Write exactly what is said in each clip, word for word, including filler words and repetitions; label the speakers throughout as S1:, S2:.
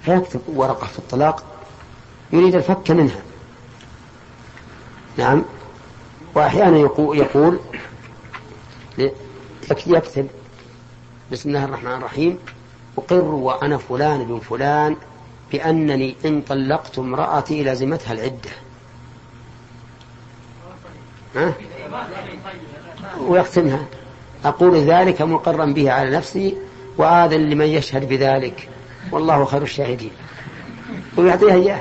S1: فيكتب ورقة في الطلاق يريد الفك منها. نعم. وأحيانا يقول يكتب بسم الله الرحمن الرحيم أقر وأنا فلان بن فلان بأنني إن طلقت امرأتي لازمتها العدة، ها؟ ويختمها أقول ذلك مقرا به على نفسي وآذن لمن يشهد بذلك والله خير الشاهدين، ويعطيها إياه.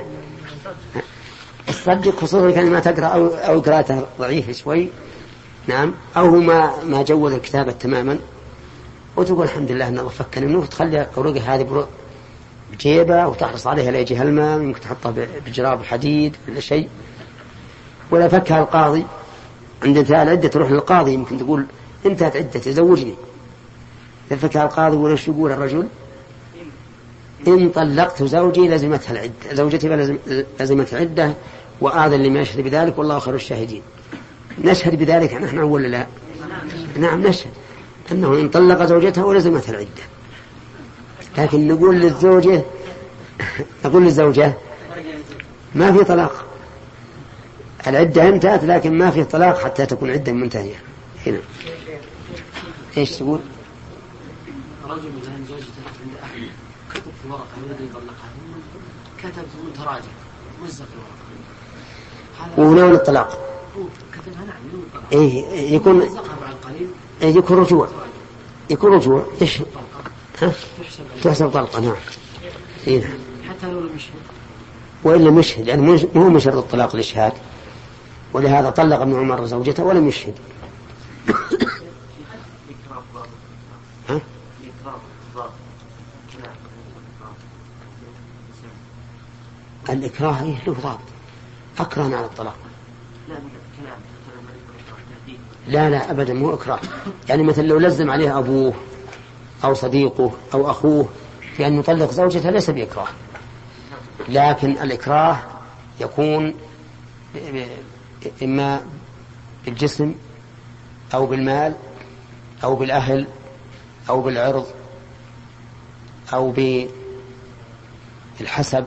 S1: الصدق خصوصا كان ما تقرأ أو, أو قراءته ضعيفة شوي، نعم، أو ما ما جود الكتابة تماما، وتقول الحمد لله أن الله فكنا منه، وتخلي أوراقه هذه بجيبة وتحرص عليها لا يجيها الماء، يمكن تحطها بجراب حديد ولا شيء. ولا فكها القاضي عند انتهاء العدة تروح للقاضي، يمكن تقول انتهت عدتي زوجني، فكها القاضي ولا يقول الرجل إن طلقت زوجي لزمتها العدة، زوجتي لزمتها العدة وآذن لما يشهد بذلك والله خير الشاهدين. نشهد بذلك نحن ولا لا؟ نعم نشهد أنه إن طلق زوجته ولزمتها العدة، لكن نقول للزوجة نقول للزوجة ما في طلاق، العدة انتهت لكن ما في طلاق حتى تكون عدة منتهية. هنا ايش تقول؟
S2: رجل الآن زوجته عند أحد كتب في ورقة يريد أن يطلقها، كتب متراجع مزق الورقة
S1: وهنا ولا الطلاق؟
S2: كتبها نعم.
S1: إيه يكون إيه يكون رجوع، يكون رجوع إيش؟ ها؟ تحسب طلقة. نعم. إيه.
S2: حتى لو لم يشهد.
S1: وإلا مشهد يعني مو من شرط الطلاق الإشهاد، ولهذا طلق ابن عمر زوجته ولم يشهد. ها؟ الإكراه إيه له ضابط، أكره على الطلاق. لا لا أبدا مو إكراه، يعني مثل لو لزم عليه أبوه أو صديقه أو أخوه في أن يطلق زوجته ليس بإكراه، لكن الإكراه يكون إما بالجسم أو بالمال أو بالأهل أو بالعرض أو بالحسب،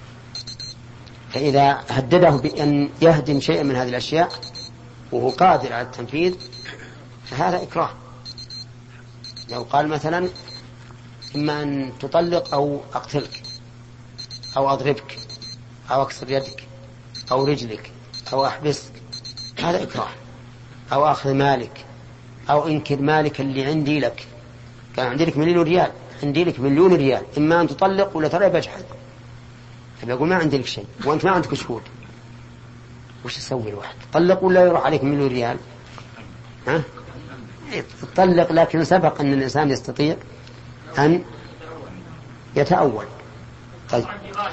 S1: فإذا هدده بأن يهدم شيئا من هذه الأشياء وهو قادر على التنفيذ فهذا إكراه. لو قال مثلا إما أن تطلق أو أقتلك أو أضربك أو أكسر يدك أو رجلك أو أحبسك، هذا إكراه. أو أخذ مالك أو إنكر مالك اللي عندي لك، كان عندي لك مليون ريال، عندي لك مليون ريال، إما أن تطلق ولا ترى بجحد، فبيقول ما عندي لك شيء وأنت ما عندك شهود، وش يسوي الواحد؟ طلق ولا يروح عليك مليون ريال؟ ها؟ تطلق، لكن سبق أن الإنسان يستطيع أن يتأول. طيب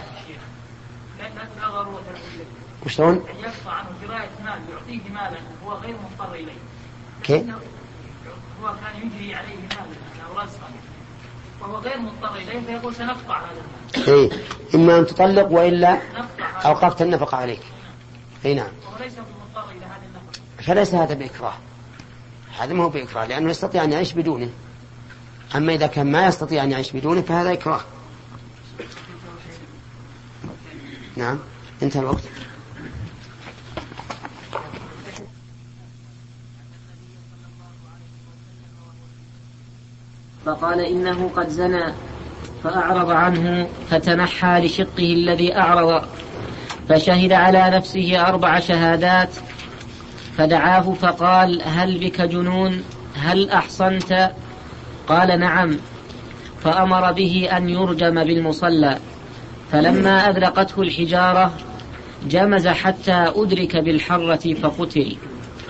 S1: وشلون؟
S3: يقطع عنه جراية مال يعطيه مالا هو غير مضطر إليه.
S1: كيف؟
S3: هو كان يجري عليه مالا أو رزقا وهو غير مضطر إليه فيقول سنقطع هذا المال.
S1: إيه، إما أن تطلق وإلا أوقفت النفقة عليك. إيه نعم.
S3: وهو ليس مضطر إلى هذه النفقة.
S1: فليس هذا بإكراه، هذا ما هو بإكراه لأنه يستطيع أن يعيش بدونه. أما إذا كان ما يستطيع أن يعيش بدونه فهذا إكراه. نعم. انتهى الوقت.
S4: فقال إنه قد زنى، فأعرض عنه فتنحى لشقه الذي أعرض، فشهد على نفسه أربع شهادات، فدعاه فقال هل بك جنون؟ هل أحصنت؟ قال نعم، فأمر به أن يرجم بالمصلى، فلما أذرقته الحجارة جمز حتى أدرك بالحرة فقتل.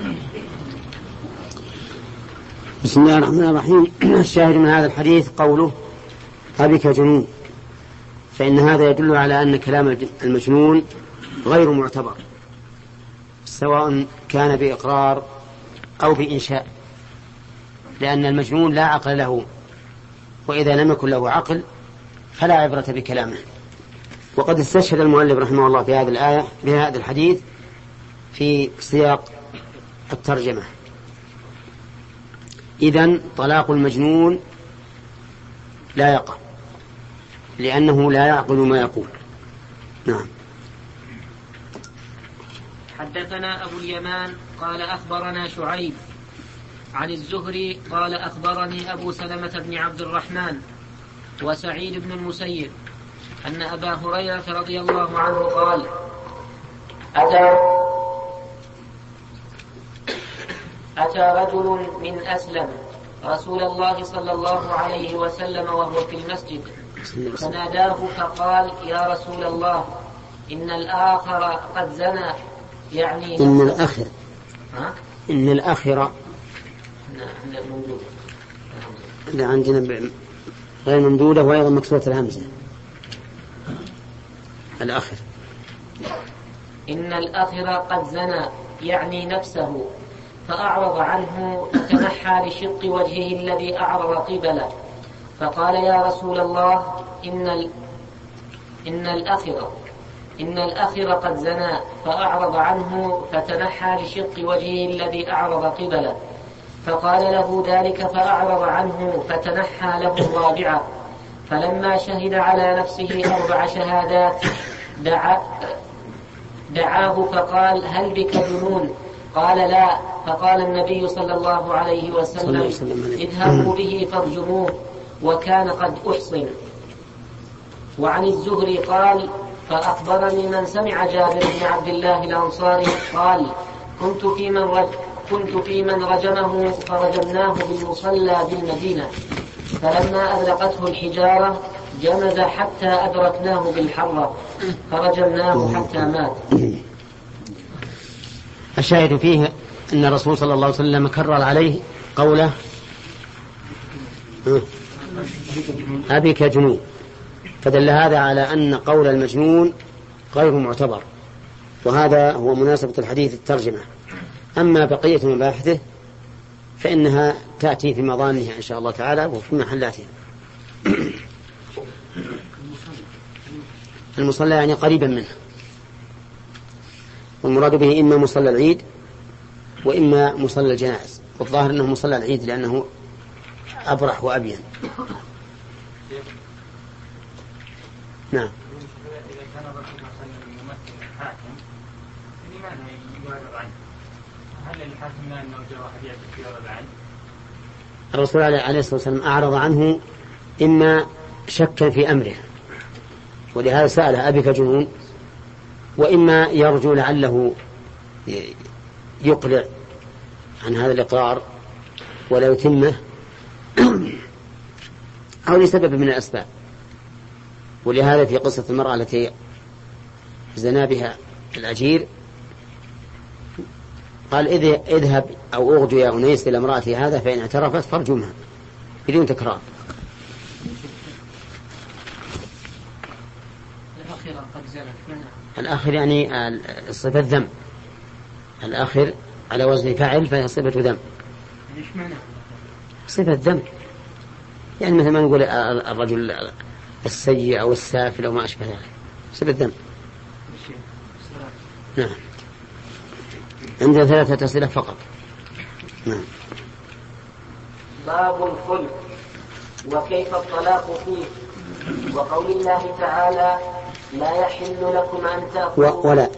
S1: بسم الله الرحمن الرحيم. الشاهد من هذا الحديث قوله أبك جنون، فإن هذا يدل على أن كلام المجنون غير معتبر سواء كان بإقرار أو بإنشاء، لأن المجنون لا عقل له، وإذا لم يكن له عقل فلا عبرة بكلامه. وقد استشهد المؤلف رحمه الله في هذه الآية بهذا الحديث في سياق الترجمة. إذن طلاق المجنون لا يقع، لأنه لا يعقل ما يقول. نعم.
S4: حدثنا أبو اليمان قال أخبرنا شعيب عن الزهري قال أخبرني أبو سلمة بن عبد الرحمن وسعيد بن المسيب أن أبا هريرة رضي الله عنه قال أتى أتى رجل من أسلم رسول الله صلى الله عليه وسلم وهو في المسجد فناداه فقال يا رسول الله إن الآخر قد زنى، يعني
S1: إن الآخر
S4: ها؟
S1: إن الآخر لا عندنا غير ممدودة وأيضا مكسورة الهمزة. الآخر
S4: إن الآخر قد زنى يعني نفسه، فأعرض عنه فتنحى لشق وجهه الذي أعرض قبله فقال يا رسول الله إن ال... إن الآخر إن الآخر قد زنى، فأعرض عنه فتنحى لشق وجهه الذي أعرض قبله فقال له ذلك فأعرض عنه فتنحى له الرابعة، فلما شهد على نفسه أربع شهادات دعا دعاه فقال هل بك جنون؟ قال لا، فقال النبي صلى الله عليه وسلم اذهبوا به فارجموه وكان قد أحصن. وعن الزهري قال فأخبرني من سمع جابر بن عبد الله الأنصاري قال كنت في من رج كنت في من رجمه فرجمناه بالمصلى بالمدينة، فلما أذلقته الحجارة جمز حتى أدركناه بالحرة فرجمناه حتى مات.
S1: الشاهد فيه أن الرسول صلى الله عليه وسلم كرر عليه قوله أبيك جنون، فدل هذا على أن قول المجنون غير معتبر، وهذا هو مناسبة الحديث الترجمة. أما بقية مباحثه فإنها تأتي في مضانها إن شاء الله تعالى وفي محلاتها. المصلى يعني قريبا منه، والمراد به إما مصلى العيد وإما مصلى الجنائز، والظاهر أنه مصلى العيد لأنه أبرح وأبين. نعم.
S5: إذا كان الرسول صلى الله عليه وسلم يمثل الحاكم لماذا يعرض عنه؟ هل الحاكم لا أنه جرى حديث يعرض عنه؟
S1: الرسول عليه الصلاة والسلام أعرض عنه إما شكا في أمره ولهذا سأله أبيك جنون، وإما يرجو لعله يقلع عن هذا الإقرار ولا يتمه أو لسبب من الأسباب. ولهذا في قصة المرأة التي زنا بها الأجير قال اذهب أو أغدو يا أنيس إلى امرأتي هذا فإن اعترفت فارجمها بدون تكرار. الآخر يعني صفة ذنب، الآخر على وزن فاعل فهي صفة ذنب. صفة ذنب يعني مثل ما نقول الرجل السيء أو السافل أو ما أشبه ذلك، صفة ذنب. نعم. عندنا ثلاثة أسئلة فقط. نعم.
S4: باب الخلق وكيف الطلاق فيه، وقول الله تعالى لا يحل لكم أن تأخذوا
S1: ولا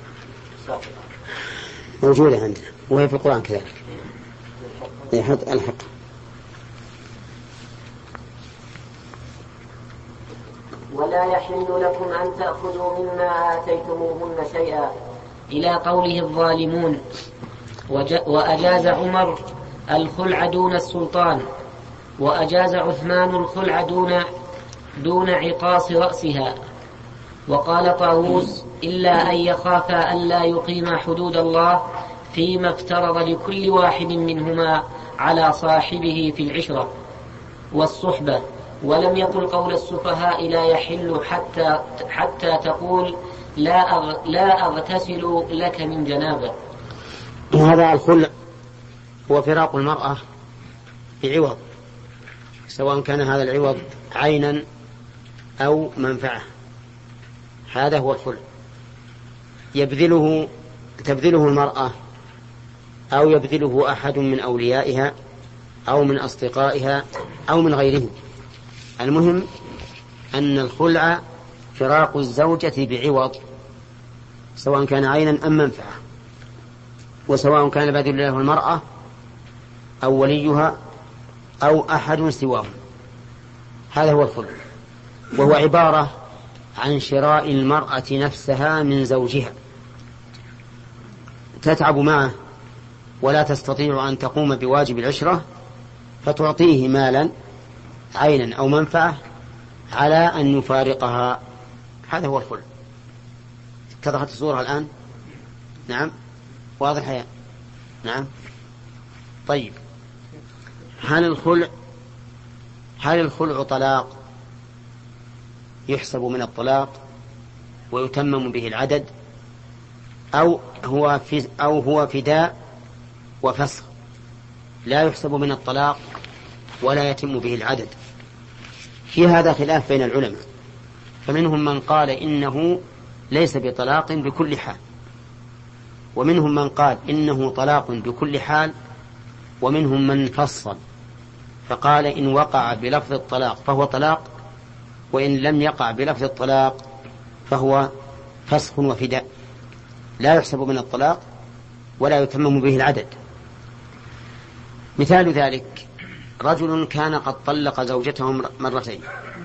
S1: موجودة عندنا وهي في القرآن كذلك. يحط الحق.
S4: ولا يحل لكم أن تأخذوا مما آتيتموهن شيئا إلى قوله الظالمون. وأجاز عمر الخلع دون السلطان، وأجاز عثمان الخلع دون دون عقاص رأسها. وقال طاووس إلا أن يخافا ألا يقيما حدود الله فيما افترض لكل واحد منهما على صاحبه في العشرة والصحبة. ولم يقل قول السفهاء لا يحل حتى حتى تقول لا أغ لا أغتسل لك من جنابة.
S1: وهذا الخلع هو فراق المرأة بعوض، سواء كان هذا العوض عينا أو منفعة، هذا هو الخلع. يبذله تبذله المرأة أو يبذله أحد من أوليائها أو من أصدقائها أو من غيرهم. المهم أن الخلع فراق الزوجة بعوض، سواء كان عينا أم منفعة، وسواء كان البذل له المرأة أو وليها أو أحد سواهم. هذا هو الخلع، وهو عبارة عن شراء المرأة نفسها من زوجها، تتعب معه ولا تستطيع أن تقوم بواجب العشرة، فتعطيه مالا عينا أو منفعة على أن يفارقها. هذا هو الخلع. اتضحت الصورة الآن؟ نعم، واضح يا نعم. طيب، هل الخلع هل الخلع طلاق يحسب من الطلاق ويتمم به العدد، أو هو في أو هو فداء وفسخ لا يحسب من الطلاق ولا يتم به العدد؟ في هذا خلاف بين العلماء، فمنهم من قال إنه ليس بطلاق بكل حال، ومنهم من قال إنه طلاق بكل حال، ومنهم من فصل فقال إن وقع بلفظ الطلاق فهو طلاق، وإن لم يقع بلفظ الطلاق فهو فسخ وفداء، لا يحسب من الطلاق ولا يتمم به العدد. مثال ذلك رجل كان قد طلق زوجته مرتين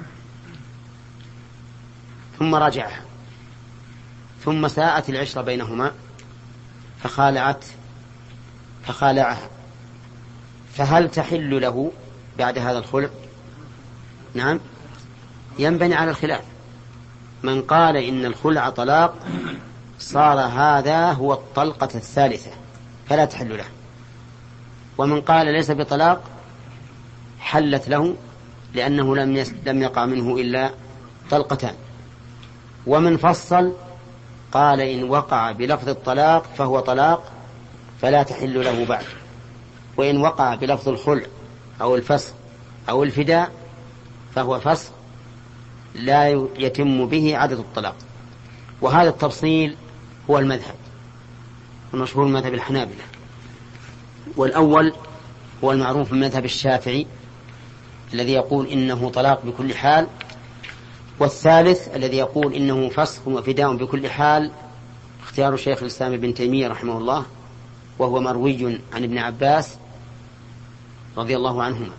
S1: ثم رجعها، ثم ساءت العشرة بينهما فخالعت فخالعها، فهل تحل له بعد هذا الخلع؟ نعم، ينبني على الخلاف. من قال إن الخلع طلاق صار هذا هو الطلقة الثالثة فلا تحل له، ومن قال ليس بطلاق حلت له لأنه لم يس... لم يقع منه إلا طلقتان. ومن فصل قال إن وقع بلفظ الطلاق فهو طلاق فلا تحل له بعد، وإن وقع بلفظ الخلع أو الفسخ أو الفداء فهو فسخ لا يتم به عدد الطلاق. وهذا التفصيل هو المذهب المشهور من مذهب الحنابلة، والأول هو المعروف من مذهب الشافعي الذي يقول إنه طلاق بكل حال، والثالث الذي يقول إنه فسخ وفداء بكل حال اختيار شيخ الإسلام ابن تيمية رحمه الله، وهو مروي عن ابن عباس رضي الله عنهما.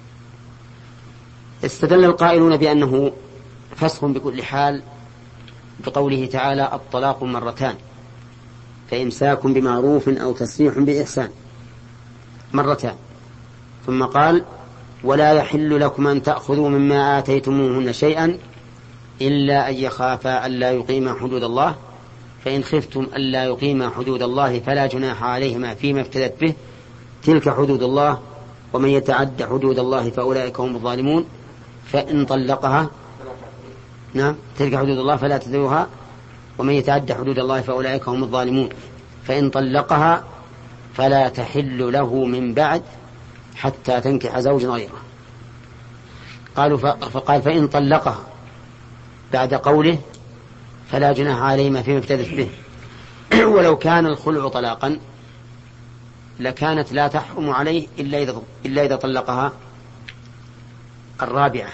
S1: استدل القائلون بأنه فسخ بكل حال بقوله تعالى الطلاق مرتان فإمساك بمعروف أو تسريح بإحسان، مرتان، ثم قال ولا يحل لكم أن تأخذوا مما آتيتموهن شيئا إلا أن يخافا ألا يقيما حدود الله، فإن خفتم ألا يقيما حدود الله فلا جناح عليهما فيما افتدت به، تلك حدود الله ومن يتعد حدود الله فأولئك هم الظالمون. فإن طلقها نعم تلك حدود الله فلا تذروها ومن يتعد حدود الله فأولئك هم الظالمون. فإن طلقها فلا تحل له من بعد حتى تنكح زوجا غيره. قالوا فقال فإن طلقها بعد قوله فلا جناح عليهما فيما افتدت به. ولو كان الخلع طلاقا لكانت لا تحرم عليه إلا إذا, إلا إذا طلقها الرابعة،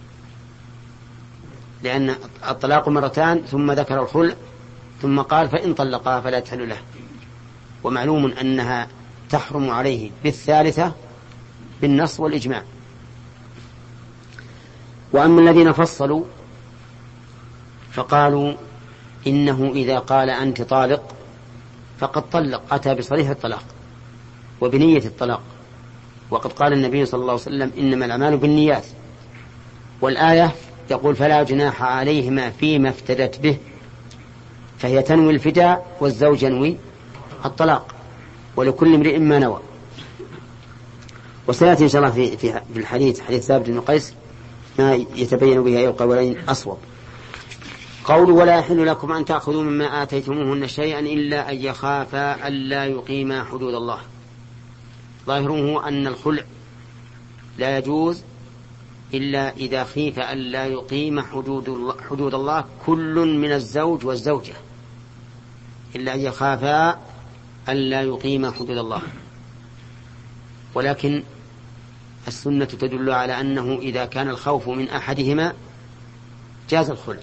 S1: لأن الطلاق مرتان ثم ذكر الخلع ثم قال فإن طلقها فلا تحل له، ومعلوم أنها تحرم عليه بالثالثة بالنص والإجماع. وأما الذين فصلوا فقالوا إنه إذا قال أنت طالق فقد طلق، أتى بصريح الطلاق وبنية الطلاق، وقد قال النبي صلى الله عليه وسلم إنما الأعمال بالنيات، والآية يقول فلا جناح عليهما فيما افتدت به، فهي تنوي الفداء والزوج ينوي الطلاق، ولكل امرئ ما نوى. وسيأتي إن شاء الله في في الحديث حديث ثابت بن قيس ما يتبين به أي القولين أصوب. قول ولا يحل لكم أن تأخذوا مما آتيتموهن شيئا إلا أن يخافا ألا يقيما حدود الله، ظاهره أن الخلع لا يجوز إلا إذا خيف ألا يقيم حدود الله, حدود الله كل من الزوج والزوجة، إلا أن يخافا ألا يقيم حدود الله. ولكن السنة تدل على أنه إذا كان الخوف من أحدهما جاز الخلع،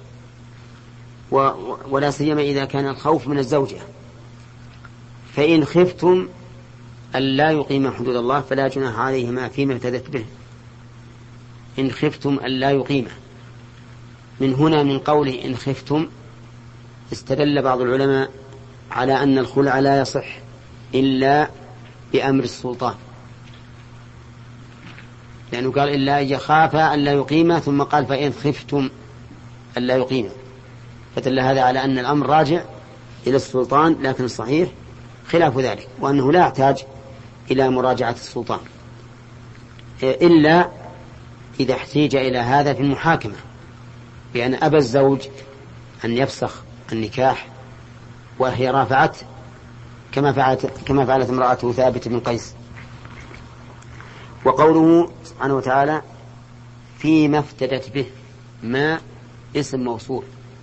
S1: ولا سيما إذا كان الخوف من الزوجة. فإن خفتم ألا يقيم حدود الله فلا جناح عليهما فيما افتدت به. إن خفتم ألا يقيم، من هنا من قوله إن خفتم استدل بعض العلماء على أن الخلع لا يصح إلا بأمر السلطان، لأنه قال إلا يخاف ألا يقيم، ثم قال فإن خفتم ألا يقيم، فدل هذا على أن الأمر راجع إلى السلطان، لكن الصحيح خلاف ذلك، وأنه لا يحتاج إلى مراجعة السلطان إلا إذا احتيج إلى هذا في المحاكمة، بأن أبى الزوج أن يفسخ النكاح وهي رافعت كما فعلت كما فعلت امرأته ثابت بن قيس. وقوله سبحانه وتعالى فيما افتدت به، ما اسم موصول،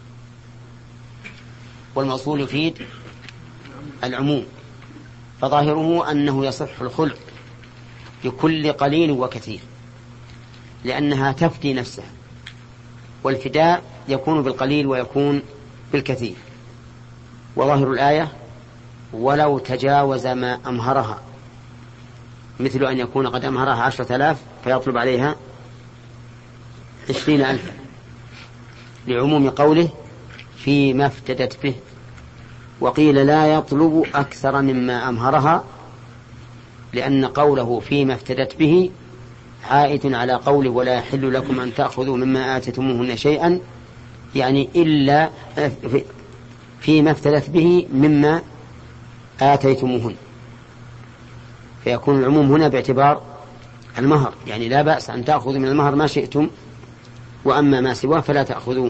S1: والموصول يفيد العموم، فظاهره أنه يصح الخلع بكل قليل وكثير، لأنها تفدي نفسها، والفداء يكون بالقليل ويكون بالكثير. وظاهر الآية ولو تجاوز ما أمهرها، مثل أن يكون قد أمهرها عشرة آلاف فيطلب عليها عشرين ألفا، لعموم قوله فيما افتدت به. وقيل لا يطلب أكثر مما أمهرها، لأن قوله فيما افتدت به عائد على قوله ولا يحل لكم أن تأخذوا مما آتيتموهن شيئا، يعني إلا فيما افتدت به مما آتيتموهن، فيكون العموم هنا باعتبار المهر، يعني لا بأس أن تأخذوا من المهر ما شئتم، وأما ما سواه فلا تأخذوا.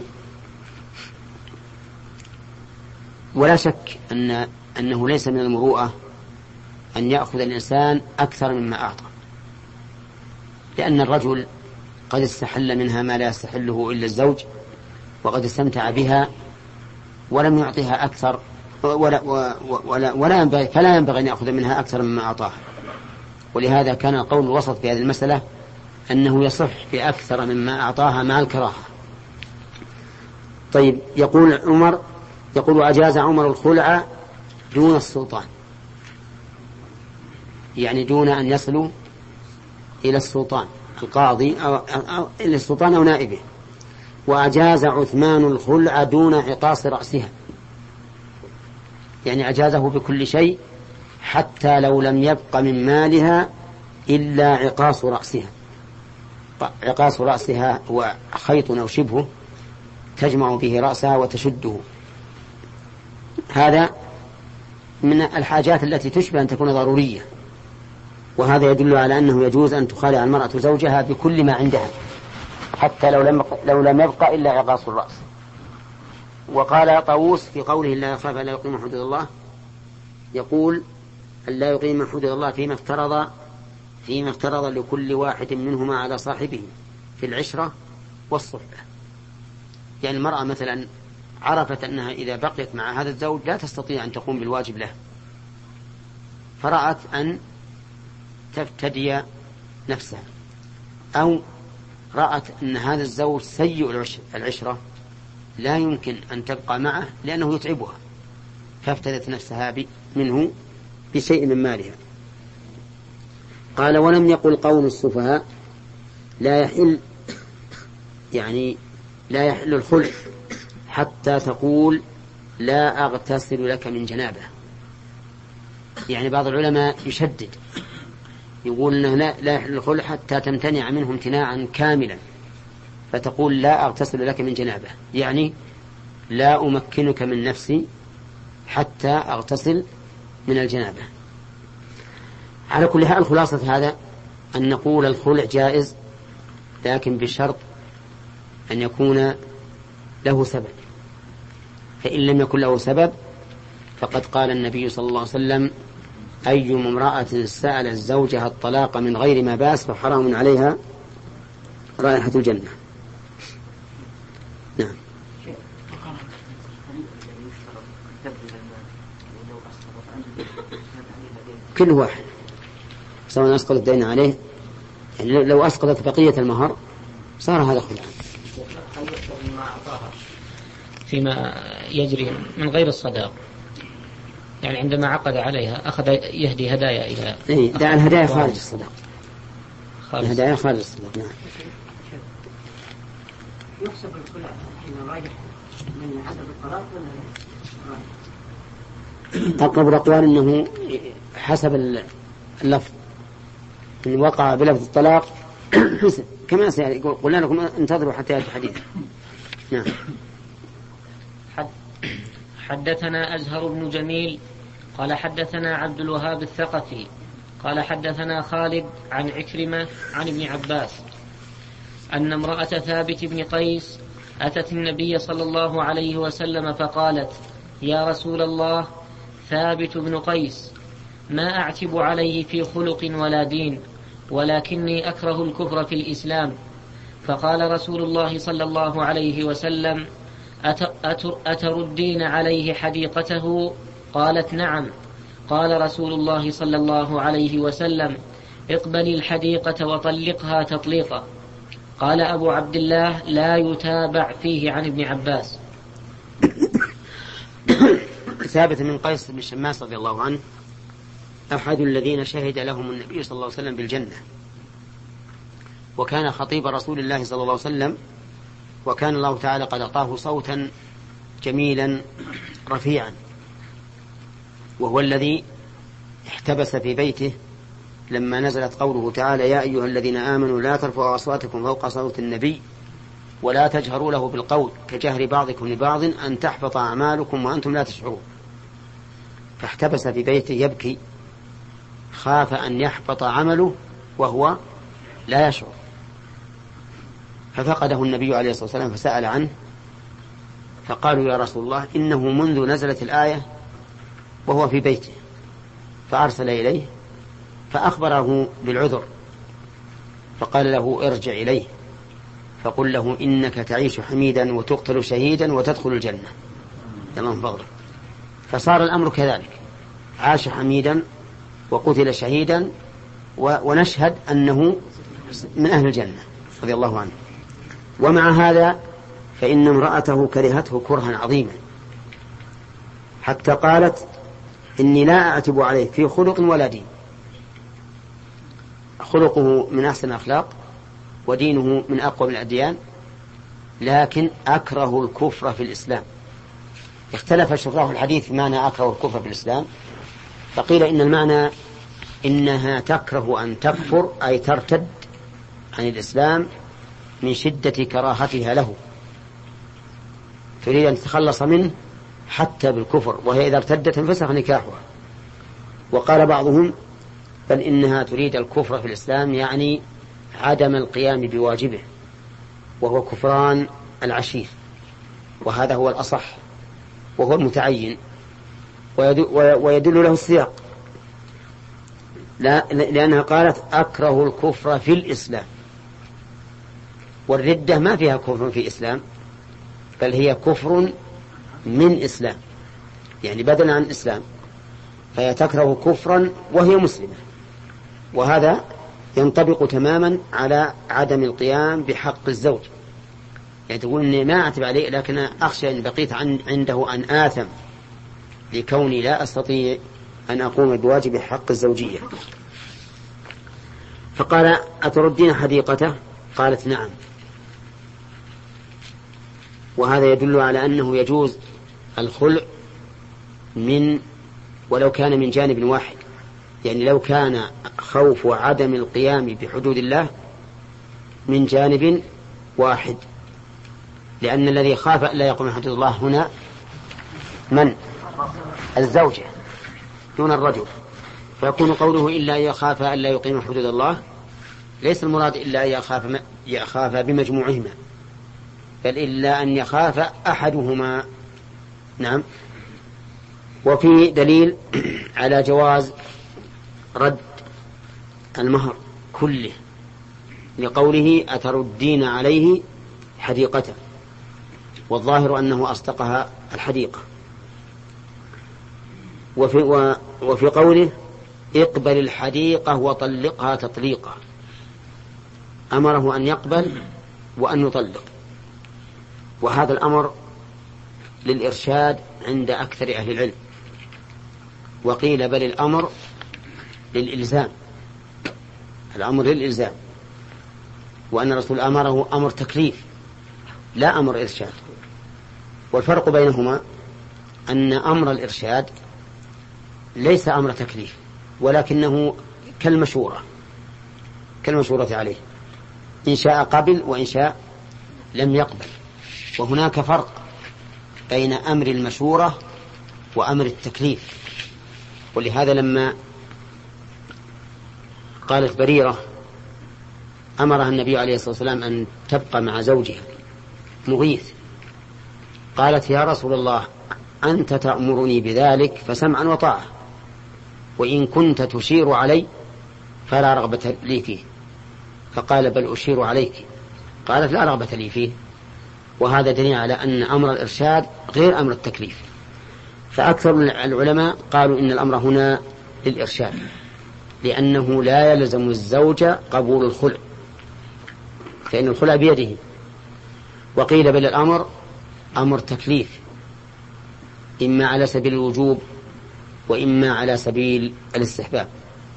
S1: ولا شك أن أنه ليس من المروءة أن يأخذ الإنسان أكثر مما أعطى، لأن الرجل قد استحل منها ما لا يستحله إلا الزوج، وقد استمتع بها ولم يعطيها أكثر، ولا, ولا, ولا ينبغي فلا ينبغي أن يأخذ منها أكثر مما أعطاها. ولهذا كان القول الوسط في هذه المسألة أنه يصح بأكثر مما أعطاها مع الكراهة. طيب، يقول عمر يقول أجاز عمر الخلع دون السلطان، يعني دون أن يصلوا إلى السلطان القاضي أو, أو إلى السلطان أو نائبه. وأجاز عثمان الخلع دون عقاص رأسها، يعني أجازه بكل شيء حتى لو لم يبق من مالها إلا عقاص رأسها. عقاص رأسها هو خيط أو شبهه تجمع به رأسها وتشده، هذا من الحاجات التي تشبه أن تكون ضرورية، وهذا يدل على أنه يجوز أن تخالع المرأة زوجها بكل ما عندها حتى لو لم لو لم يبقى إلا عقاص الرأس. وقال طاووس في قوله لا يخاف ألا يقيم حدود الله، يقول ألا يقيم حدود الله فيما افترض فيما افترض لكل واحد منهما على صاحبه في العشرة والصحبة. يعني المرأة مثلا عرفت أنها إذا بقيت مع هذا الزوج لا تستطيع أن تقوم بالواجب له، فرأت أن تفتدي نفسها، أو رأت أن هذا الزوج سيء العشرة لا يمكن أن تبقى معه لأنه يتعبها، فافتدت نفسها منه بشيء من مالها. قال ولم يقل قول السفهاء لا يحل، يعني لا يحل الخلع حتى تقول لا أغتسل لك من جنابه. يعني بعض العلماء يشدد يقول أنه لا, لا يحل الخلع حتى تمتنع منه امتناعا كاملا، فتقول لا أغتسل لك من جنابه، يعني لا أمكنك من نفسي حتى أغتسل من الجنابة. على كل حال خلاصة هذا أن نقول الخلع جائز، لكن بشرط أن يكون له سبب، فإن لم يكن له سبب فقد قال النبي صلى الله عليه وسلم أي امرأة سألت زوجها الطلاق من غير ما باس فحرام عليها رائحة الجنة. نعم. كل واحد سواء أسقط الدين عليه، يعني لو أسقطت بقية المهر صار هذا خلع.
S4: فيما يجري من غير الصداق، يعني عندما عقد عليها أخذ يهدي هدايا إلى
S1: إيه دع الهدايا خارج الصداق، الهدايا خارج الصداق. نعم.
S2: يحسب الخلع حين راجح من عدد الطلاق ولا
S1: أقرب الأقوال أنه حسب اللفظ، إن وقع بلفظ الطلاق حسب كما سيأتي. قلنا لكم انتظروا حتى يأتي حديث. نعم.
S4: حدثنا أزهر بن جميل قال حدثنا عبد الوهاب الثقفي قال حدثنا خالد عن عكرمة عن ابن عباس أن امرأة ثابت بن قيس أتت النبي صلى الله عليه وسلم فقالت: يا رسول الله، ثابت بن قيس ما أعتب عليه في خلق ولا دين، ولكني أكره الكفر في الإسلام. فقال رسول الله صلى الله عليه وسلم: أتردين عليه حديقته؟ قالت: نعم. قال رسول الله صلى الله عليه وسلم: اقبلي الحديقة وطلقها تطليقا. قال أبو عبد الله: لا يتابع فيه عن ابن عباس.
S1: ثابت من قيس بن شماس رضي الله عنه أحد الذين شهد لهم النبي صلى الله عليه وسلم بالجنة، وكان خطيب رسول الله صلى الله عليه وسلم، وكان الله تعالى قد أعطاه صوتا جميلا رفيعا، وهو الذي احتبس في بيته لما نزلت قوله تعالى: يا أيها الذين آمنوا لا ترفعوا أصواتكم فوق صوت النبي ولا تجهروا له بالقول كجهر بعضكم لبعض أن تحبط أعمالكم وأنتم لا تشعرون. فاحتبس في بيته يبكي، خاف أن يحبط عمله وهو لا يشعر، ففقده النبي عليه الصلاة والسلام فسأل عنه، فقالوا: يا رسول الله، إنه منذ نزلت الآية وهو في بيته. فأرسل إليه فأخبره بالعذر، فقال له: ارجع إليه فقل له إنك تعيش حميدا وتقتل شهيدا وتدخل الجنة. اللهم فضل. فصار الأمر كذلك، عاش حميدا وقتل شهيدا ونشهد أنه من أهل الجنة رضي الله عنه. ومع هذا فإن امرأته كرهته كرها عظيما، حتى قالت: إني لا أعتب عليه في خلق ولا دين. خلقه من أحسن الأخلاق ودينه من أقوى الأديان، لكن أكره الكفر في الإسلام. اختلف شراح الحديث في معنى أكره الكفر في الإسلام، فقيل إن المعنى إنها تكره أن تكفر، أي ترتد عن الإسلام من شدة كراهتها له، تريد أن تتخلص منه حتى بالكفر، وهي إذا ارتدت انفسخ نكاحها. وقال بعضهم: بل إنها تريد الكفر في الإسلام، يعني عدم القيام بواجبه، وهو كفران العشير، وهذا هو الأصح وهو المتعين، ويدل له السياق، لا لأنها قالت: أكره الكفر في الإسلام. والردة ما فيها كفر في الإسلام، بل هي كفر من إسلام، يعني بدلا عن الإسلام، فهي تكره كفرا وهي مسلمة. وهذا ينطبق تماما على عدم القيام بحق الزوج، يعني تقول إني ما أعتب عليه، لكن أخشى إن بقيت عن عنده أن آثم لكوني لا أستطيع أن أقوم بواجب حق الزوجية. فقال: أتردين حديقته؟ قالت: نعم. وهذا يدل على أنه يجوز الخلع من ولو كان من جانب واحد، يعني لو كان خوف عدم القيام بحدود الله من جانب واحد، لأن الذي خاف أن لا يقوم بحدود الله هنا من؟ الزوجة دون الرجل. فيكون قوله إلا يخاف أن لا يقيم حدود الله ليس المراد إلا أن يخاف, يخاف بمجموعهما، بل إلا أن يخاف أحدهما. نعم. وفي دليل على جواز رد المهر كله لقوله: أتردين عليه حديقته، والظاهر أنه أصدقها الحديقة. وفي, وفي قوله: اقبل الحديقة وطلقها تطليقا، أمره أن يقبل وأن يطلق، وهذا الأمر للإرشاد عند أكثر أهل العلم، وقيل بل الأمر للإلزام، الأمر للإلزام، وأن الرسول أمره أمر تكليف لا أمر إرشاد. والفرق بينهما أن أمر الإرشاد ليس أمر تكليف، ولكنه كالمشورة كالمشورة عليه، إن شاء قبل وإن شاء لم يقبل. وهناك فرق بين أمر المشورة وأمر التكليف. ولهذا لما قالت بريرة أمرها النبي عليه الصلاة والسلام أن تبقى مع زوجها مغيث، قالت يا رسول الله أنت تأمرني بذلك فسمعا وطاعة، وإن كنت تشير علي فلا رغبة لي فيه. فقال بل أشير عليك، قالت لا رغبة لي فيه. وهذا دليل على أن أمر الإرشاد غير أمر التكليف. فأكثر العلماء قالوا إن الأمر هنا للإرشاد، لأنه لا يلزم الزوج قبول الخلع، فإن الخلع بيده. وقيل بل الأمر أمر تكليف، إما على سبيل الوجوب وإما على سبيل الاستحباب.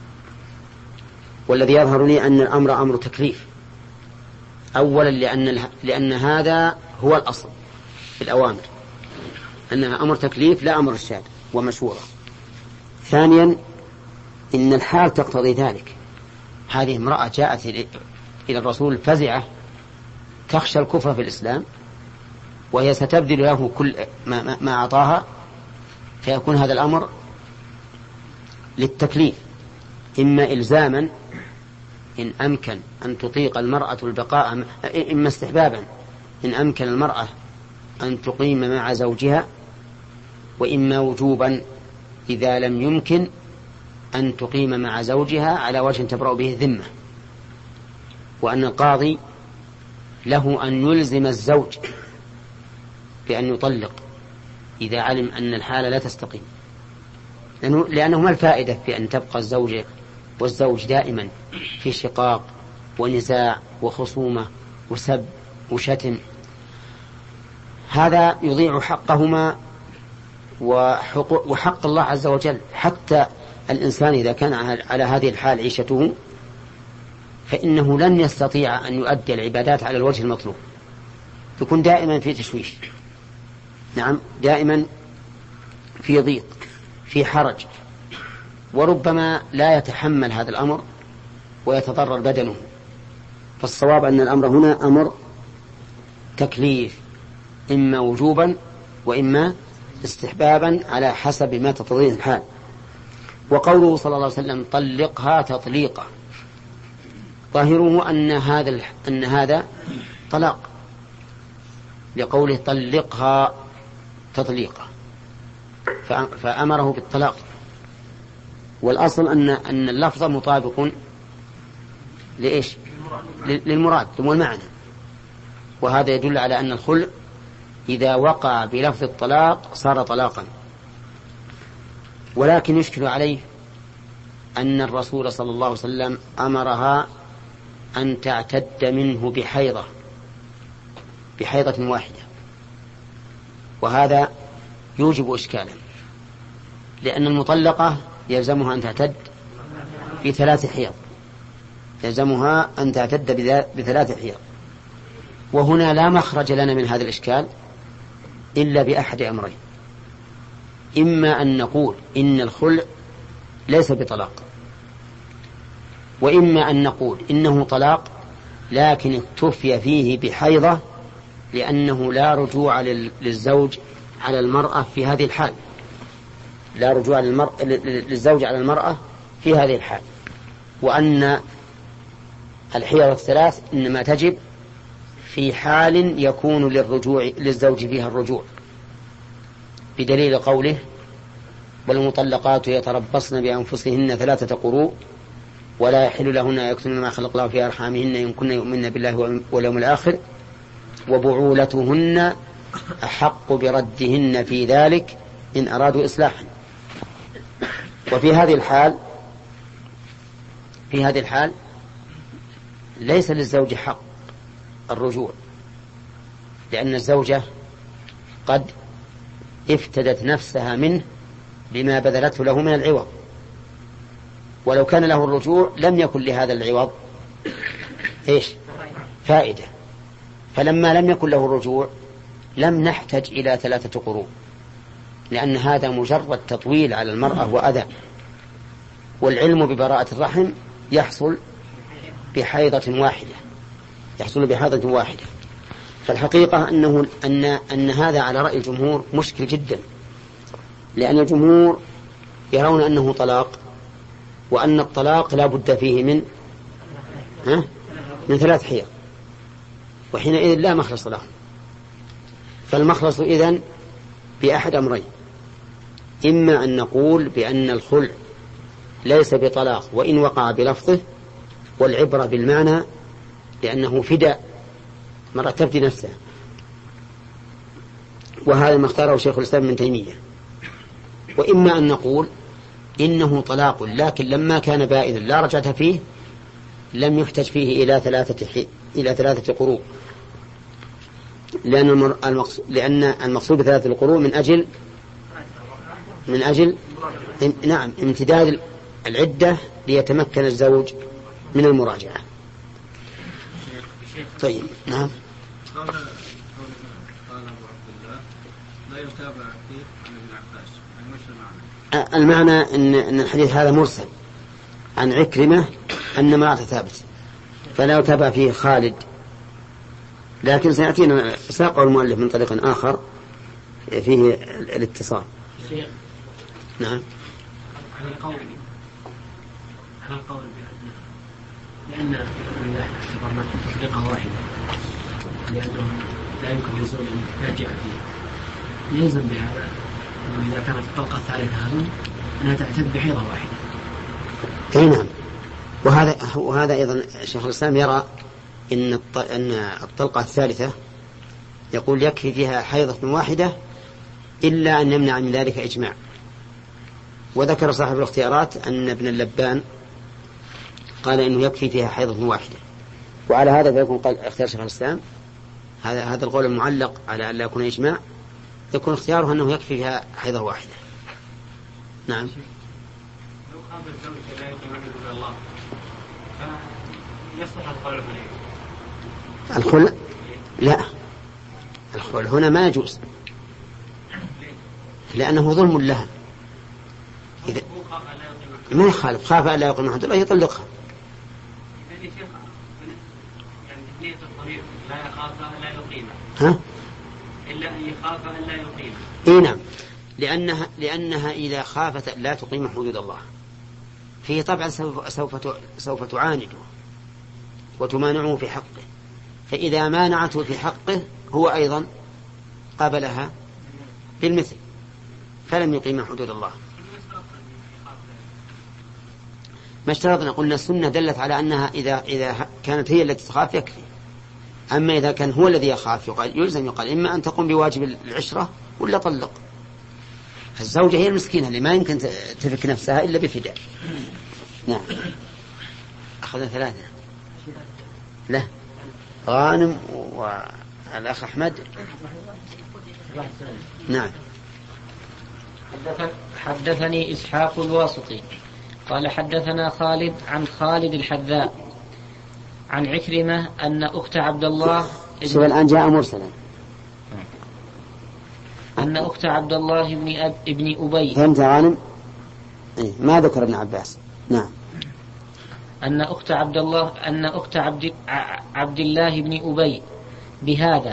S1: والذي يظهر لي أن الأمر أمر تكليف، أولا لأن, لأن هذا هو الأصل في الأوامر، أنها أمر تكليف لا أمر إرشاد ومشورة. ثانيا إن الحال تقتضي ذلك. هذه امرأة جاءت إلى الرسول فزعة تخشى الكفر في الإسلام، وهي ستبذل له كل ما, ما أعطاها، فيكون هذا الأمر للتكليف، إما إلزاما إن أمكن أن تطيق المرأة البقاء، إما استحبابا إن أمكن المرأة أن تقيم مع زوجها، وإما وجوبا إذا لم يمكن أن تقيم مع زوجها على وجه تبرأ به الذمة. وأن القاضي له أن يلزم الزوج بأن يطلق إذا علم أن الحالة لا تستقيم، لأنه, لأنه ما الفائدة في أن تبقى الزوجة والزوج دائما في شقاق ونزاع وخصومة وسب وشتم؟ هذا يضيع حقهما وحق الله عز وجل. حتى الإنسان إذا كان على هذه الحال عيشته فإنه لن يستطيع أن يؤدي العبادات على الوجه المطلوب، يكون دائما في تشويش، نعم دائما في ضيق في حرج، وربما لا يتحمل هذا الأمر ويتضرر بدنه. فالصواب أن الأمر هنا أمر تكليف، إما وجوبا وإما استحبابا على حسب ما تقتضيه الحال. وقوله صلى الله عليه وسلم طلقها تطليقا، ظاهره أن هذا أن هذا طلاق، لقوله طلقها تطليقا فأمره بالطلاق. والأصل أن أن اللفظ مطابق لإيش؟ للمراد والمعنى. وهذا يدل على أن الخلع إذا وقع بلفظ الطلاق صار طلاقا. ولكن يشكل عليه أن الرسول صلى الله عليه وسلم أمرها أن تعتد منه بحيضة بحيضة واحدة، وهذا يوجب إشكالا، لأن المطلقة يلزمها أن تعتد بثلاث حيض، يلزمها أن تعتد بثلاث حيض. وهنا لا مخرج لنا من هذا الإشكال إلا بأحد أمرين: إما أن نقول إن الخلع ليس بطلاق، وإما أن نقول إنه طلاق لكن اكتفي فيه بحيضة، لأنه لا رجوع للزوج على المرأة في هذه الحال، لا رجوع للمرأة للزوج على المرأة في هذه الحال، وأن الحيض الثلاث إنما تجب في حال يكون للرجوع للزوج فيها الرجوع، بدليل قوله والمطلقات يتربصن بأنفسهن ثلاثة قروء ولا يحل لهن يكتمن ما خلق الله في أرحامهن إن كن يؤمن بالله واليوم الآخر وبعولتهن أحق بردهن في ذلك إن أرادوا إصلاحا. وفي هذه الحال في هذه الحال ليس للزوج حق الرجوع، لأن الزوجة قد افتدت نفسها منه بما بذلته له من العوض، ولو كان له الرجوع لم يكن لهذا العوض إيش فائدة. فلما لم يكن له الرجوع لم نحتج إلى ثلاثة قروء، لأن هذا مجرد تطويل على المرأة وأذى، والعلم ببراءة الرحم يحصل بحيضة واحدة يحصل بحيضة واحدة. فالحقيقة أنه أن أن هذا على رأي الجمهور مشكل جدا، لأن الجمهور يرون أنه طلاق، وأن الطلاق لا بد فيه من ها من ثلاث حيض، وحينئذ لا مخلص له. فالمخلص إذن بأحد أمرين: إما أن نقول بأن الخلع ليس بطلاق وإن وقع بلفظه، والعبرة بالمعنى، لأنه فداء، مرة تفدي نفسها، وهذا ما اختاره شيخ الإسلام ابن تيمية. وإما أن نقول إنه طلاق لكن لما كان بائنا لا رجعة فيه لم يحتج فيه إلى ثلاثة حي... إلى ثلاثة قروء، لأن المر... المقصود لأن المقصود بثلاثة القروء من أجل من أجل نعم امتداد العدة ليتمكن الزوج من المراجعة. طيب نعم.
S6: قال قال أبو عبد الله لا يتابع فيه عن ابن عباس، المعنى
S1: المعنى إن إن الحديث هذا مرسل عن عكرمة أن امرأة ثابت، فلا يتابع فيه خالد، لكن سيأتينا ساقه المؤلف من طريق آخر فيه الاتصال. نعم.
S2: على القول على القول بأن لأن الله اعتبرنا تطليقة واحدة، لأنه لا يمكن لزوج يرجع فيه، يلزم بهذا أنه إذا كانت الطلقة الثالثة هذه أنها تعتد بحيضة واحدة.
S1: أي نعم. وهذا وهذا أيضا شيخ الإسلام يرى إن أن الطلقة الثالثة يقول يكفي فيها حيضة واحدة إلا أن يمنع من ذلك إجماع. وذكر صاحب الاختيارات أن ابن اللبان قال إنه يكفي فيها حيضة واحدة، وعلى هذا فيكون قال اختيار شيخ الإسلام هذا هذا القول المعلق على أن لا يكون إجماع، يكون اختياره أنه يكفي فيها حيضة واحدة. نعم.
S5: لو خاف الزوج لا يقيم حدود الله فيصلح الخلع عليه.
S1: الخلع لا، الخلع هنا ما يجوز لأنه ظلم لها. إذا ما يخالف، خاف أن لا يقيم حدود الله يطلقها.
S5: يعني الطريق لا يخاف أن لا يقيم
S1: ها؟
S5: إلا أن يخاف أن لا يقيم.
S1: إيه نعم، لأنها لأنها إذا خافت لا تقيم حدود الله فيه طبعا سوف سوف سوف تعانده وتمانعه في حقه، فإذا مانعته في حقه هو أيضا قابلها بالمثل فلم يقيم حدود الله. ما اشترطنا، قلنا السنة دلت على أنها إذا إذا كانت هي التي تخاف يكفي، أما إذا كان هو الذي يخاف يقال يلزم يقال إما أن تقوم بواجب العشرة ولا طلق. الزوجة هي المسكينة اللي ما يمكن تفك نفسها إلا بفداء. نعم. أخذنا ثلاثة. لا، غانم والأخ أحمد. نعم.
S4: حدثني إسحاق الواسطي قال حدثنا خالد عن خالد الحذاء عن عكرمة أن أخت عبد الله
S1: شوف الآن جاء مرسلا
S4: أن أخت عبد الله بن أب ابن أبي.
S1: فهمت غانم؟ إيه ما ذكر ابن عباس. نعم.
S4: أن أخت عبد الله أن أخت عبد عبد الله بن أبي بهذا،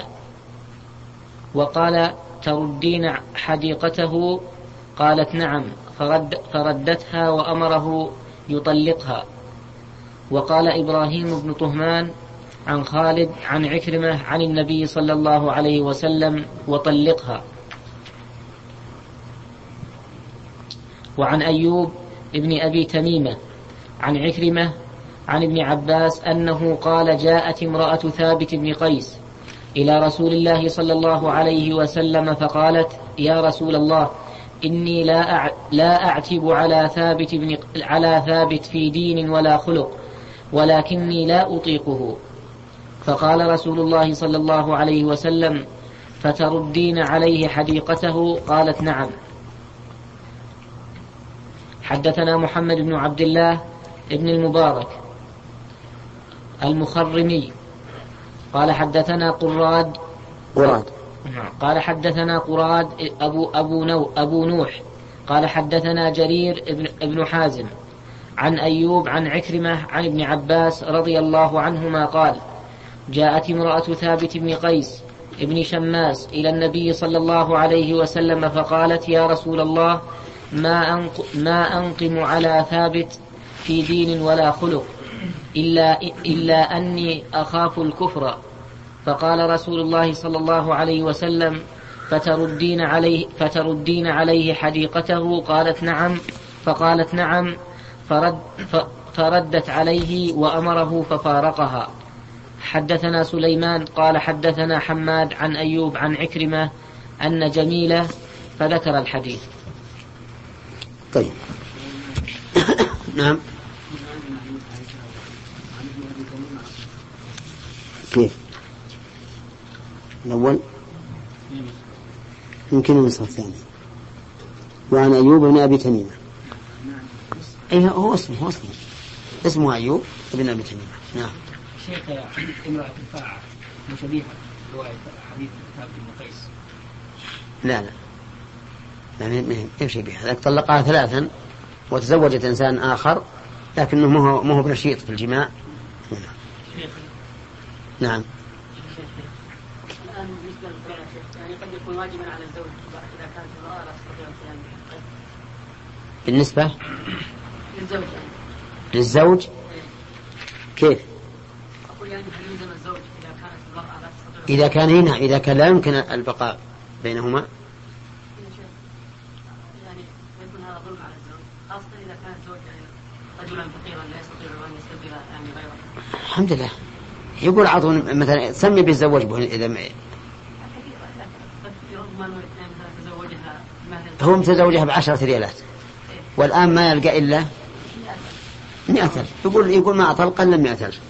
S4: وقال تردين حديقته؟ قالت نعم، فرد فردتها وأمره يطلقها. وقال إبراهيم بن طهمان عن خالد عن عكرمة عن النبي صلى الله عليه وسلم وطلقها. وعن أيوب ابن أبي تميمة عن عكرمة عن ابن عباس أنه قال جاءت امرأة ثابت بن قيس إلى رسول الله صلى الله عليه وسلم فقالت يا رسول الله إني لا لا أعتب على ثابت بن على ثابت في دين ولا خلق، ولكني لا أطيقه. فقال رسول الله صلى الله عليه وسلم فتردين عليه حديقته؟ قالت نعم. حدثنا محمد بن عبد الله ابن المبارك المخرمي قال حدثنا قراد
S1: قراد
S4: قال حدثنا قراد أبو, أبو, نو أبو نوح قال حدثنا جرير ابن, ابن حازم عن أيوب عن عكرمة عن ابن عباس رضي الله عنهما قال جاءت امرأة ثابت بن قيس ابن شماس إلى النبي صلى الله عليه وسلم فقالت يا رسول الله ما, أنق ما أنقم على ثابت في دين ولا خلق إلا, إلا أني أخاف الكفر. فقال رسول الله صلى الله عليه وسلم فتردين عليه, فتردين عليه حديقته؟ قالت نعم. فقالت نعم فرد فردت عليه وأمره ففارقها. حدثنا سليمان قال حدثنا حماد عن أيوب عن عكرمة أن جميلة فذكر الحديث.
S1: طيب. نعم. كيف الأول يمكن النسخة الثانية وعن أيوب بن أبي تميمة. أي هو اسمه هو اسمه اسمه أيوب بن أبي تميمة. نعم.
S2: شيخ امرأة الفاعة مشبيهة رواية حديث ثابت بن قيس.
S1: لا لا يعني ما يمشي بها. لكن طلقها ثلاثا وتزوجت إنسان آخر لكنه مو مو بنشيط في الجماع. نعم.
S3: الآن بالنسبة للفعل يعني قد يكون واجبا على الزوج إذا كانت المرأة لا تستطيع القيام به.
S1: بالنسبة
S3: للزوج
S1: للزوج كيف؟
S3: أقول يعني هل يلزم الزوج إذا كانت المرأة لا تستطيع؟
S1: إذا كان هنا إذا كان لا يمكن البقاء بينهما
S3: يعني يكون هذا ظلم على الزوج خاصة إذا كان الزوج يعني رجلا فقيرا لا يستطيع أن يستبدل يعني غيره.
S1: الحمد لله. يقول عطون مثلا سمي بيتزوج به إذا ما هو متزوجها بعشرة ريالات والآن ما يلقى إلا مئة ألف. يقول يقول ما أطلق إلا مئة ألف.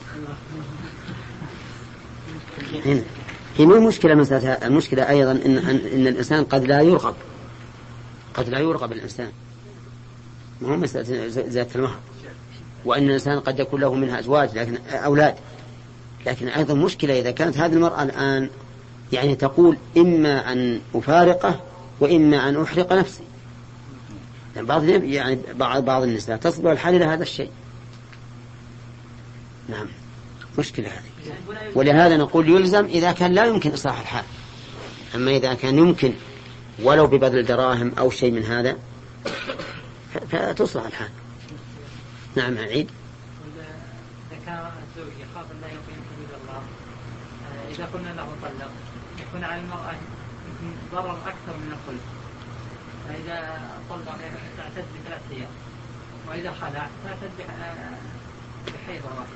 S1: هنا هي مو مشكلة مسألة. المشكلة أيضا إن إن الإنسان قد لا يرغب قد لا يرغب الإنسان. ما هو مسألة زيادة المهر وأن الإنسان قد يكون له منها أزواج لكن أولاد. لكن أيضا مشكلة إذا كانت هذه المرأة الآن يعني تقول إما أن أفارقه وإما أن أحرق نفسي. يعني بعض يعني بعض بعض النساء تصبر الحال إلى هذا الشيء. نعم مشكلة هذه. ولهذا نقول يلزم إذا كان لا يمكن إصلاح الحال. أما إذا كان يمكن ولو ببذل دراهم أو شيء من هذا فتصلح الحال. نعم أعيد.
S5: إذا كان الزوج يخاف أن لا يقيم حدود الله إذا قلنا له طلق يكون على المرأة ضرر أكثر من الخلع. فإذا طلق تعتد بثلاث أيام وإذا خلع تعتد بحيض واحد.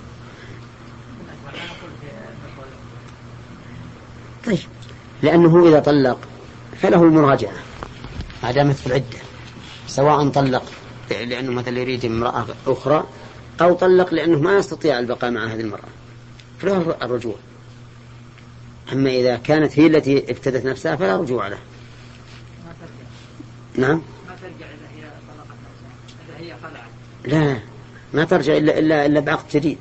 S1: طيب لأنه إذا طلق فله المراجعة ما دامت في العدة سواء طلق لأنه مثلا يريد امرأة أخرى أو طلق لأنه ما يستطيع البقاء مع هذه المرأة فله الرجوع. أما إذا كانت هي التي ابتدت نفسها فلا رجوع له. نعم
S5: ما ترجع إلا هي طلقت نفسها إلا هي خلعت.
S1: لا ما ترجع إلا إلا إلا بعقد جديد.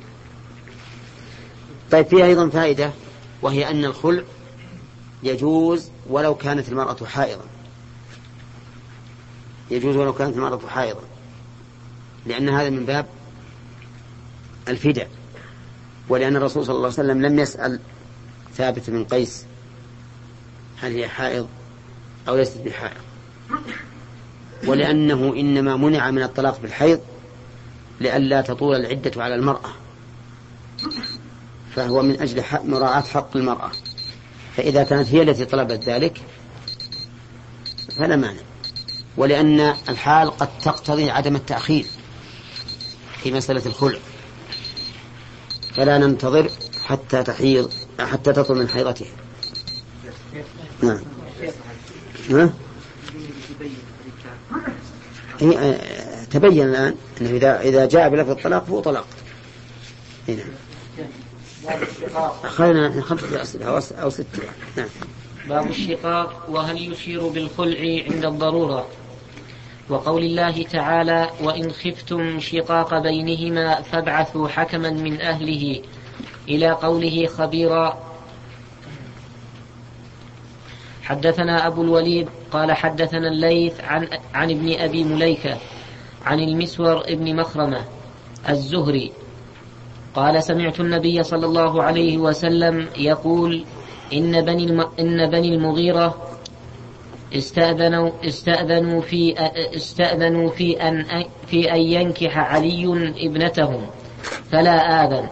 S1: طيب فيها أيضا فائدة وهي أن الخلع يجوز ولو كانت المرأة حائضا. يجوز ولو كانت المرأة حائضا لأن هذا من باب الفداء. ولأن الرسول صلى الله عليه وسلم لم يسأل ثابت بن قيس هل هي حائض أو ليست بحائض. ولأنه إنما منع من الطلاق بالحيض لئلا تطول العدة على المرأة فهو من أجل حق مراعاة حق المرأة. فإذا كانت هي التي طلبت ذلك فلا مانع. ولأن الحال قد تقتضي عدم التأخير في مسألة الخلع فلا ننتظر حتى تحيض حتى تطول من حيضتها. نعم. ها؟ تبين الآن أنه إذا إذا جاء بلفظ الطلاق فهو طلاق. هنا. خلينا خمسة أسئلة أو ستة. نعم.
S4: باب الشقاق وهل يشير بالخلع عند الضرورة. وقول الله تعالى وإن خفتم شقاق بينهما فابعثوا حكما من أهله إلى قوله خبيرا. حدثنا أبو الوليد قال حدثنا الليث عن, عن ابن أبي مليكة عن المسور ابن مخرمة الزهري قال سمعت النبي صلى الله عليه وسلم يقول إن بني, الم... إن بني المغيرة استأذنوا, استأذنوا, في, استأذنوا في, أن... في أن ينكح علي ابنتهم فلا آذن.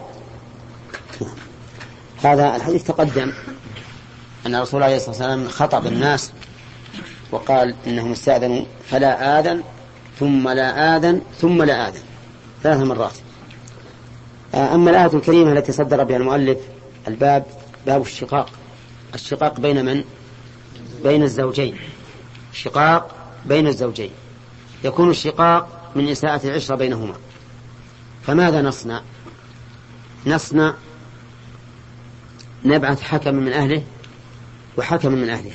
S1: هذا الحديث تقدم أن الرسول عليه الصلاة والسلام خطب الناس وقال إنهم استأذنوا فلا آذن ثم لا آذن ثم لا آذن ثلاث مرات. أما الآية الكريمة التي صدر بها المؤلف الباب باب الشقاق. الشقاق بين من؟ بين الزوجين. الشقاق بين الزوجين يكون الشقاق من إساءة العشرة بينهما. فماذا نصنع؟ نصنع نبعث حكم من أهله وحكم من أهلها،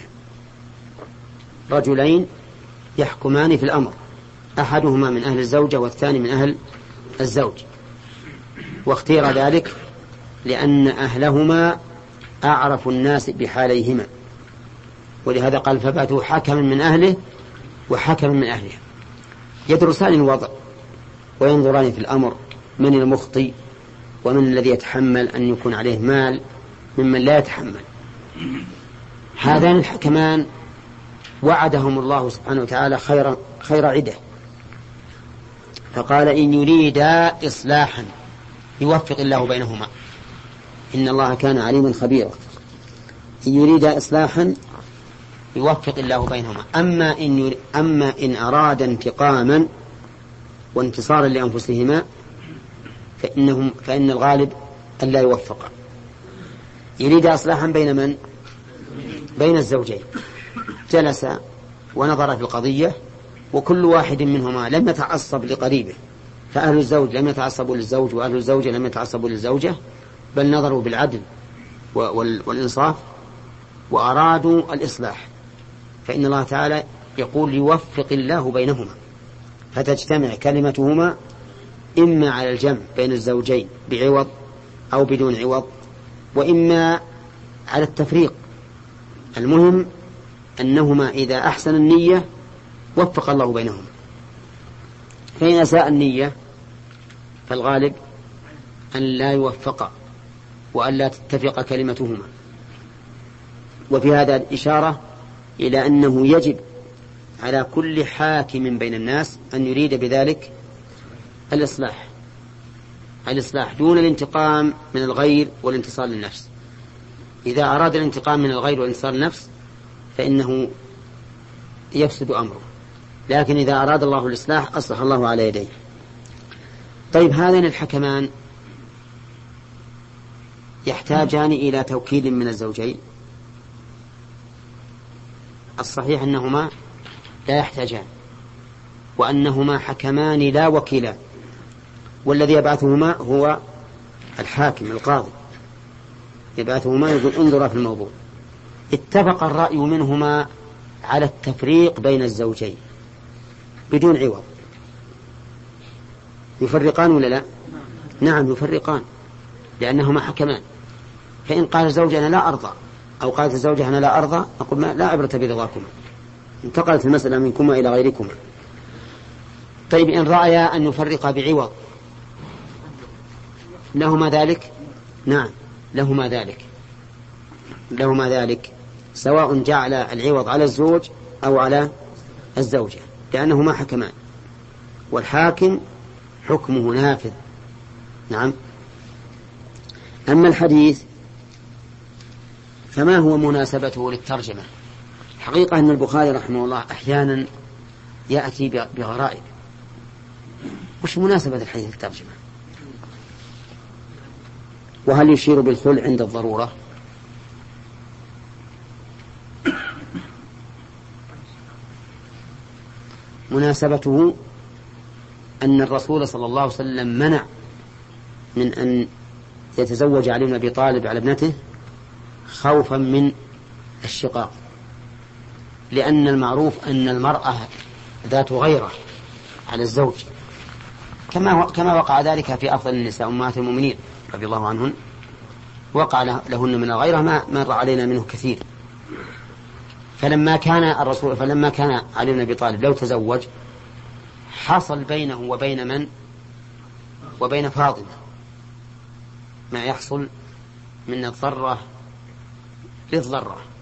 S1: رجلين يحكمان في الأمر، أحدهما من أهل الزوجة والثاني من أهل الزوج. واختير ذلك لأن أهلهما أعرف الناس بحاليهما، ولهذا قال فبعثوا حكما من أهله وحكما من أهلها يدرسان الوضع وينظران في الأمر من المخطئ ومن الذي يتحمل أن يكون عليه مال ممن لا يتحمل. هذان الحكمان وعدهم الله سبحانه وتعالى خير, خير عده، فقال إن يريدا إصلاحا يوفق الله بينهما إن الله كان عليما خبيرا. إن يريدا إصلاحا يوفق الله بينهما. أما إن, يري أما إن أراد انتقاما وانتصارا لأنفسهما فإنهم فإن الغالب أن لا يوفق. يريد إصلاحا بين من؟ بين الزوجين. جلس ونظر في القضية وكل واحد منهما لم يتعصب لقريبه، فأهل الزوج لم يتعصبوا للزوج وأهل الزوجة لم يتعصبوا للزوجة، بل نظروا بالعدل والإنصاف وأرادوا الإصلاح، فإن الله تعالى يقول يوفق الله بينهما فتجتمع كلمتهما إما على الجمع بين الزوجين بعوض أو بدون عوض، وإما على التفريق. المهم أنهما إذا أحسن النية وفق الله بينهما، فإن أساء النية فالغالب أن لا يوفق وأن لا تتفق كلمتهما. وفي هذا الإشارة إلى أنه يجب على كل حاكم بين الناس أن يريد بذلك الإصلاح الإصلاح دون الانتقام من الغير والانتصار للنفس. إذا أراد الانتقام من الغير والانتصار للنفس فإنه يفسد أمره، لكن إذا أراد الله الإصلاح أصلح الله على يديه. طيب هذين الحكمان يحتاجان إلى توكيل من الزوجين؟ الصحيح أنهما لا يحتاجان، وأنهما حكمان لا وكيلان، والذي يبعثهما هو الحاكم القاضي يبعثهما يقول انظر في الموضوع. اتفق الرأي منهما على التفريق بين الزوجين بدون عوض. يفرقان ولا لا؟ نعم يفرقان، لأنهما حكمان. فإن قال الزوج أنا لا أرضى أو قالت الزوجة أنا لا أرضى، أقول ما لا عبرة برضاكما، انتقلت المسألة منكما إلى غيركما. طيب إن رأيا أن يفرق بعوض لهما ذلك؟ نعم لهما ذلك لهما ذلك سواء جعل العوض على الزوج أو على الزوجة، لأنهما حكمان والحاكم حكمه نافذ. نعم. أما الحديث فما هو مناسبته للترجمة؟ حقيقة أن البخاري رحمه الله أحيانا يأتي بغرائب. وش مناسبة الحديث للترجمة؟ وهل يشير بالخلع عند الضرورة؟ مناسبته أن الرسول صلى الله عليه وسلم منع من أن يتزوج علي بن أبي طالب على ابنته خوفا من الشقاق، لأن المعروف أن المرأة ذات غيرة على الزوج، كما كما وقع ذلك في أفضل النساء أمهات المؤمنين رضي الله عنهن، وقع لهن من الغيرة ما مر علينا منه كثير. فلما كان الرسول فلما كان علي بن أبي طالب لو تزوج حصل بينه وبين من وبين فاطمة ما يحصل من الضرة للضرة،